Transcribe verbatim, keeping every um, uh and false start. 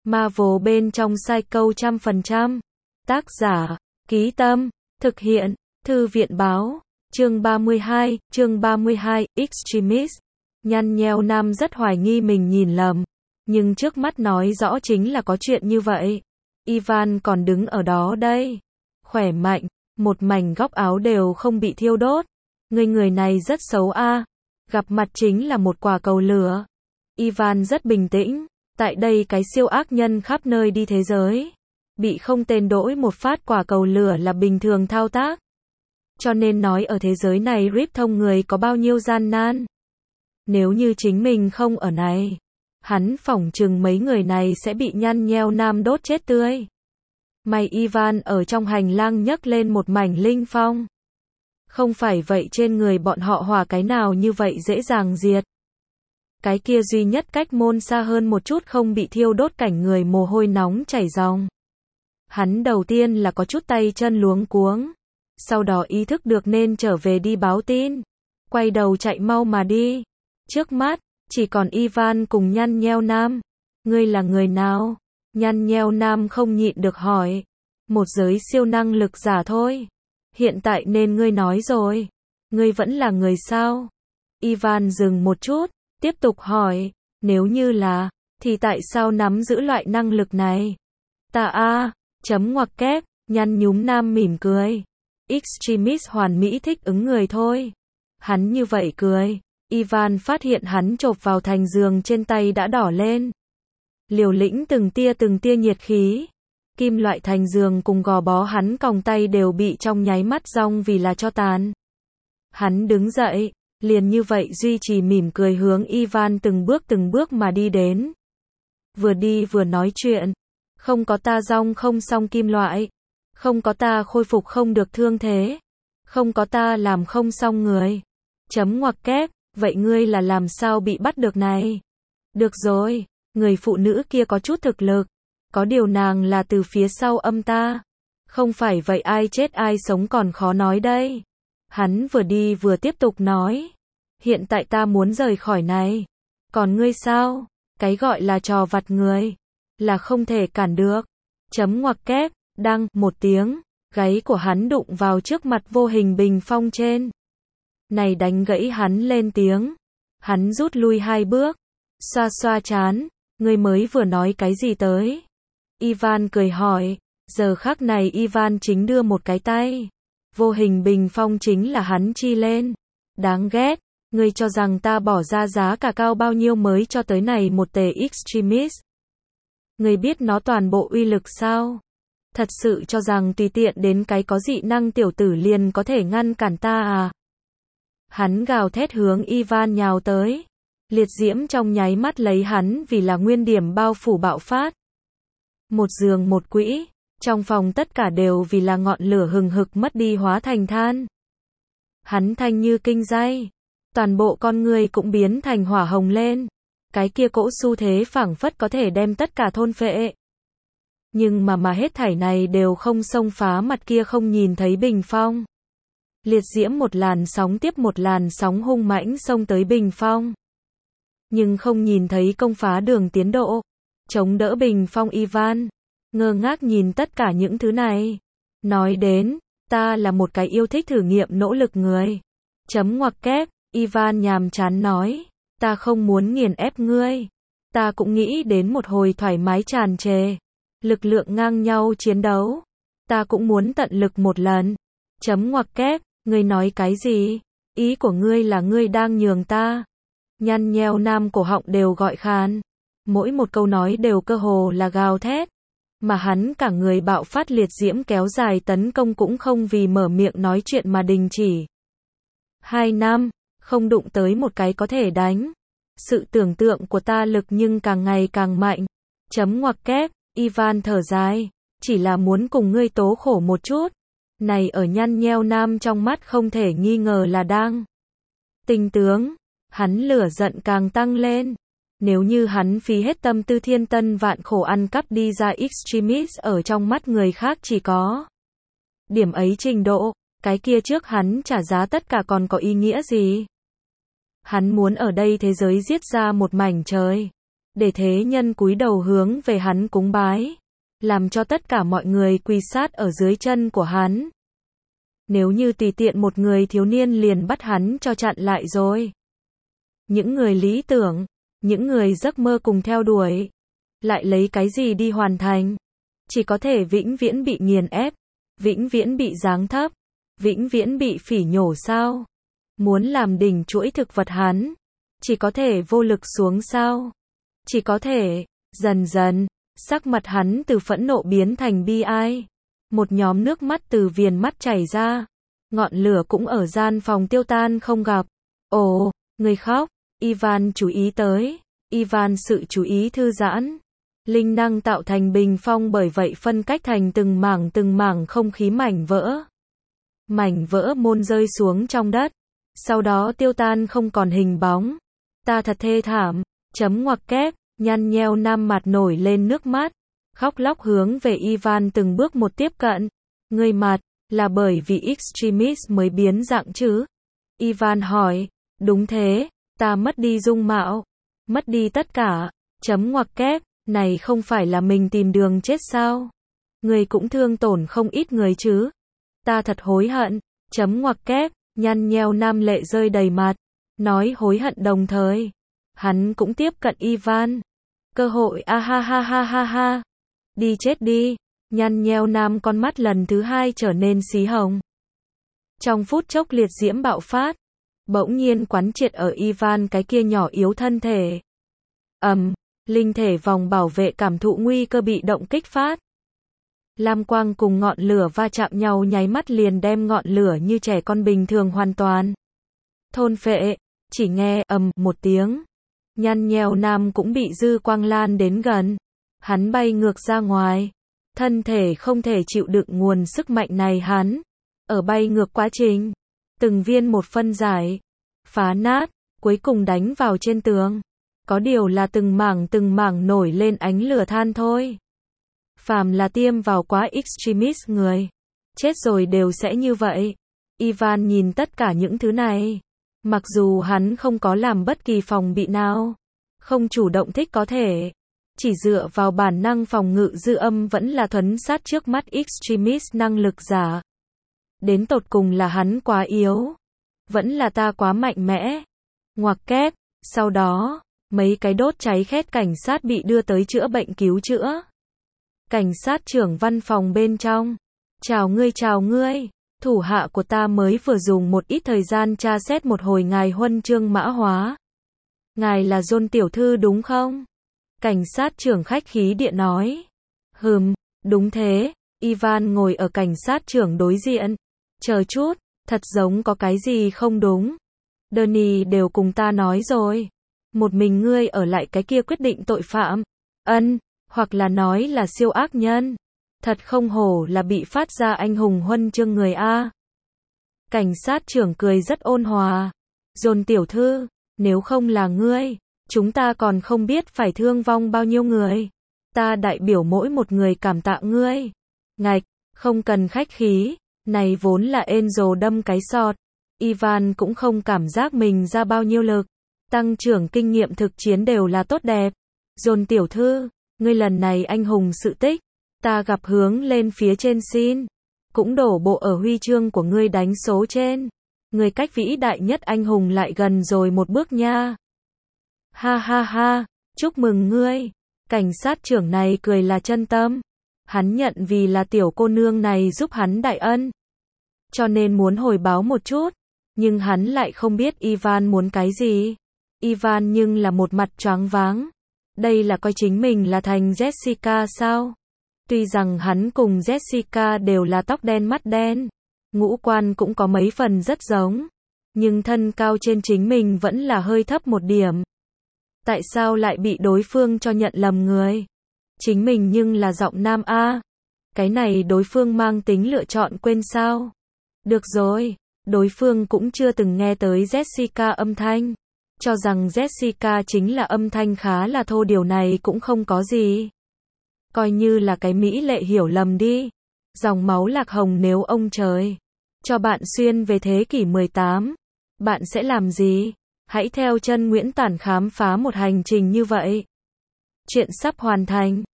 Marvel bên trong Psycho trăm phần trăm. Tác giả, Ký Tâm, thực hiện, Thư viện báo. Chương ba mươi hai, chương ba mươi hai, Extremist. Nhăn nheo nam rất hoài nghi mình nhìn lầm, nhưng trước mắt nói rõ chính là có chuyện như vậy. Ivan còn đứng ở đó đây, khỏe mạnh, một mảnh góc áo đều không bị thiêu đốt. Người người này rất xấu a, gặp mặt chính là một quả cầu lửa. Ivan rất bình tĩnh, tại đây cái siêu ác nhân khắp nơi đi thế giới, bị không tên đỗi một phát quả cầu lửa là bình thường thao tác. Cho nên nói ở thế giới này rip thông người có bao nhiêu gian nan. Nếu như chính mình không ở này, hắn phỏng chừng mấy người này sẽ bị nhăn nheo nam đốt chết tươi. May Ivan ở trong hành lang nhấc lên một mảnh linh phong. Không phải vậy trên người bọn họ hòa cái nào như vậy dễ dàng diệt. Cái kia duy nhất cách môn xa hơn một chút không bị thiêu đốt cảnh người mồ hôi nóng chảy ròng. Hắn đầu tiên là có chút tay chân luống cuống, sau đó ý thức được nên trở về đi báo tin, quay đầu chạy mau mà đi. Trước mắt, chỉ còn Ivan cùng nhăn nheo nam. Ngươi là người nào? Nhăn nheo nam không nhịn được hỏi. Một giới siêu năng lực giả thôi. Hiện tại nên ngươi nói rồi. Ngươi vẫn là người sao? Ivan dừng một chút, tiếp tục hỏi. Nếu như là, thì tại sao nắm giữ loại năng lực này? Ta a, chấm ngoặc kép, nhăn nhúm nam mỉm cười. Extremist hoàn mỹ thích ứng người thôi. Hắn như vậy cười. Ivan phát hiện hắn chộp vào thành giường trên tay đã đỏ lên. Liều lĩnh từng tia từng tia nhiệt khí. Kim loại thành giường cùng gò bó hắn còng tay đều bị trong nháy mắt rong vì là cho tàn. Hắn đứng dậy, liền như vậy duy trì mỉm cười hướng Ivan từng bước từng bước mà đi đến. Vừa đi vừa nói chuyện. Không có ta rong không xong kim loại. Không có ta khôi phục không được thương thế. Không có ta làm không xong người. Chấm ngoặc kép. Vậy ngươi là làm sao bị bắt được này? Được rồi, người phụ nữ kia có chút thực lực. Có điều nàng là từ phía sau âm ta. Không phải vậy ai chết ai sống còn khó nói đây. Hắn vừa đi vừa tiếp tục nói. Hiện tại ta muốn rời khỏi này. Còn ngươi sao? Cái gọi là trò vặt người. Là không thể cản được. Chấm ngoặc kép, đăng, một tiếng. Gáy của hắn đụng vào trước mặt vô hình bình phong trên. Này đánh gãy hắn lên tiếng. Hắn rút lui hai bước. Xoa xoa chán. Ngươi mới vừa nói cái gì tới? Ivan cười hỏi. Giờ khắc này Ivan chính đưa một cái tay. Vô hình bình phong chính là hắn chi lên. Đáng ghét. Ngươi cho rằng ta bỏ ra giá cả cao bao nhiêu mới cho tới này một tề Extremist. Ngươi biết nó toàn bộ uy lực sao? Thật sự cho rằng tùy tiện đến cái có dị năng tiểu tử liền có thể ngăn cản ta à? Hắn gào thét hướng Ivan nhào tới. Liệt diễm trong nháy mắt lấy hắn vì là nguyên điểm bao phủ bạo phát. Một giường một quỹ, trong phòng tất cả đều vì là ngọn lửa hừng hực mất đi hóa thành than. Hắn thanh như kinh day, toàn bộ con người cũng biến thành hỏa hồng lên. Cái kia cỗ xu thế phảng phất có thể đem tất cả thôn phệ. Nhưng mà mà hết thảy này đều không xông phá mặt kia không nhìn thấy bình phong. Liệt diễm một làn sóng tiếp một làn sóng hung mãnh xông tới bình phong. Nhưng không nhìn thấy công phá đường tiến độ. Chống đỡ bình phong Ivan. Ngơ ngác nhìn tất cả những thứ này. Nói đến, ta là một cái yêu thích thử nghiệm nỗ lực người. Chấm ngoặc kép, Ivan nhàm chán nói. Ta không muốn nghiền ép ngươi. Ta cũng nghĩ đến một hồi thoải mái tràn trề. Lực lượng ngang nhau chiến đấu. Ta cũng muốn tận lực một lần. Chấm ngoặc kép. Ngươi nói cái gì? Ý của ngươi là ngươi đang nhường ta. Nhăn nheo nam cổ họng đều gọi khàn. Mỗi một câu nói đều cơ hồ là gào thét. Mà hắn cả người bạo phát liệt diễm kéo dài tấn công cũng không vì mở miệng nói chuyện mà đình chỉ. Hai năm, không đụng tới một cái có thể đánh. Sự tưởng tượng của ta lực nhưng càng ngày càng mạnh. Chấm ngoặc kép, Ivan thở dài. Chỉ là muốn cùng ngươi tố khổ một chút. Này ở nhăn nheo nam trong mắt không thể nghi ngờ là đang tinh tướng. Hắn lửa giận càng tăng lên. Nếu như hắn phí hết tâm tư thiên tân vạn khổ ăn cắp đi ra Extremist ở trong mắt người khác chỉ có điểm ấy trình độ, cái kia trước hắn trả giá tất cả còn có ý nghĩa gì? Hắn muốn ở đây thế giới giết ra một mảnh trời. để thế nhân cúi đầu hướng về hắn cúng bái, làm cho tất cả mọi người quỳ sát ở dưới chân của hắn. Nếu như tùy tiện một người thiếu niên liền bắt hắn cho chặn lại rồi. Những người lý tưởng, những người giấc mơ cùng theo đuổi, lại lấy cái gì đi hoàn thành? Chỉ có thể vĩnh viễn bị nghiền ép, vĩnh viễn bị giáng thấp, vĩnh viễn bị phỉ nhổ sao? Muốn làm đỉnh chuỗi thực vật hắn, chỉ có thể vô lực xuống sao? Chỉ có thể, dần dần, sắc mặt hắn từ phẫn nộ biến thành bi ai. Một nhóm nước mắt từ viền mắt chảy ra. Ngọn lửa cũng ở gian phòng tiêu tan không gặp. Ồ, người khóc. Ivan chú ý tới. Ivan sự chú ý thư giãn. Linh năng tạo thành bình phong bởi vậy phân cách thành từng mảng từng mảng không khí mảnh vỡ. Mảnh vỡ môn rơi xuống trong đất. Sau đó tiêu tan không còn hình bóng. Ta thật thê thảm. Chấm ngoặc kép. Nhăn nheo nam mặt nổi lên nước mắt. Khóc lóc hướng về Ivan từng bước một tiếp cận. Người mặt, là bởi vì Extremis mới biến dạng chứ? Ivan hỏi. Đúng thế, ta mất đi dung mạo. Mất đi tất cả. Chấm ngoặc kép. Này không phải là mình tìm đường chết sao? Người cũng thương tổn không ít người chứ? Ta thật hối hận. Chấm ngoặc kép. Nhăn nheo nam lệ rơi đầy mặt. Nói hối hận đồng thời. Hắn cũng tiếp cận Ivan. Cơ hội a ha ha ha ha ha. Đi chết đi. Nhăn nheo nam con mắt lần thứ hai trở nên xí hồng. Trong phút chốc liệt diễm bạo phát. Bỗng nhiên quán triệt ở Ivan cái kia nhỏ yếu thân thể. ầm, um, linh thể vòng bảo vệ cảm thụ nguy cơ bị động kích phát. Lam quang cùng ngọn lửa va chạm nhau nháy mắt liền đem ngọn lửa như trẻ con bình thường hoàn toàn thôn phệ. Chỉ nghe ầm um, một tiếng. Nhăn nheo nam cũng bị dư quang lan đến gần. Hắn bay ngược ra ngoài. Thân thể không thể chịu đựng nguồn sức mạnh này hắn. Ở bay ngược quá trình. Từng viên một phân giải. Phá nát. Cuối cùng đánh vào trên tường. Có điều là từng mảng từng mảng nổi lên ánh lửa than thôi. Phàm là tiêm vào quá Extremis người. Chết rồi đều sẽ như vậy. Ivan nhìn tất cả những thứ này. Mặc dù hắn không có làm bất kỳ phòng bị nào. Không chủ động thích có thể. Chỉ dựa vào bản năng phòng ngự dư âm vẫn là thuấn sát trước mắt Extremis năng lực giả. Đến tột cùng là hắn quá yếu. Vẫn là ta quá mạnh mẽ. Ngoặc kép. Sau đó, mấy cái đốt cháy khét cảnh sát bị đưa tới chữa bệnh cứu chữa. Cảnh sát trưởng văn phòng bên trong. Chào ngươi chào ngươi. Thủ hạ của ta mới vừa dùng một ít thời gian tra xét một hồi ngài huân chương mã hóa. Ngài là John tiểu thư đúng không? Cảnh sát trưởng khách khí địa nói. Hừm, đúng thế. Ivan ngồi ở cảnh sát trưởng đối diện. Chờ chút, thật giống có cái gì không đúng. Danny đều cùng ta nói rồi. Một mình ngươi ở lại cái kia quyết định tội phạm. Ân, hoặc là nói là siêu ác nhân. Thật không hổ là bị phát ra anh hùng huân chương người A. Cảnh sát trưởng cười rất ôn hòa. John tiểu thư, nếu không là ngươi, chúng ta còn không biết phải thương vong bao nhiêu người. Ta đại biểu mỗi một người cảm tạ ngươi. Ngạch, không cần khách khí, này vốn là Angel đâm cái sọt. Ivan cũng không cảm giác mình ra bao nhiêu lực. Tăng trưởng kinh nghiệm thực chiến đều là tốt đẹp. John tiểu thư, ngươi lần này anh hùng sự tích. Ta gặp hướng lên phía trên xin. Cũng đổ bộ ở huy chương của ngươi đánh số trên. Ngươi cách vĩ đại nhất anh hùng lại gần rồi một bước nha. Ha ha ha, chúc mừng ngươi. Cảnh sát trưởng này cười là chân tâm. Hắn nhận vì là tiểu cô nương này giúp hắn đại ân. Cho nên muốn hồi báo một chút. Nhưng hắn lại không biết Ivan muốn cái gì. Ivan nhưng là một mặt choáng váng. Đây là coi chính mình là thành Jessica sao? Tuy rằng hắn cùng Jessica đều là tóc đen mắt đen. Ngũ quan cũng có mấy phần rất giống. Nhưng thân cao trên chính mình vẫn là hơi thấp một điểm. Tại sao lại bị đối phương cho nhận lầm người? Chính mình nhưng là giọng nam A. Cái này đối phương mang tính lựa chọn quên sao? Được rồi, đối phương cũng chưa từng nghe tới Jessica âm thanh. Cho rằng Jessica chính là âm thanh khá là thô, điều này cũng không có gì. Coi như là cái mỹ lệ hiểu lầm đi. Dòng máu lạc hồng nếu ông trời cho bạn xuyên về thế kỷ mười tám, bạn sẽ làm gì? Hãy theo chân Nguyễn Tản khám phá một hành trình như vậy. Chuyện sắp hoàn thành.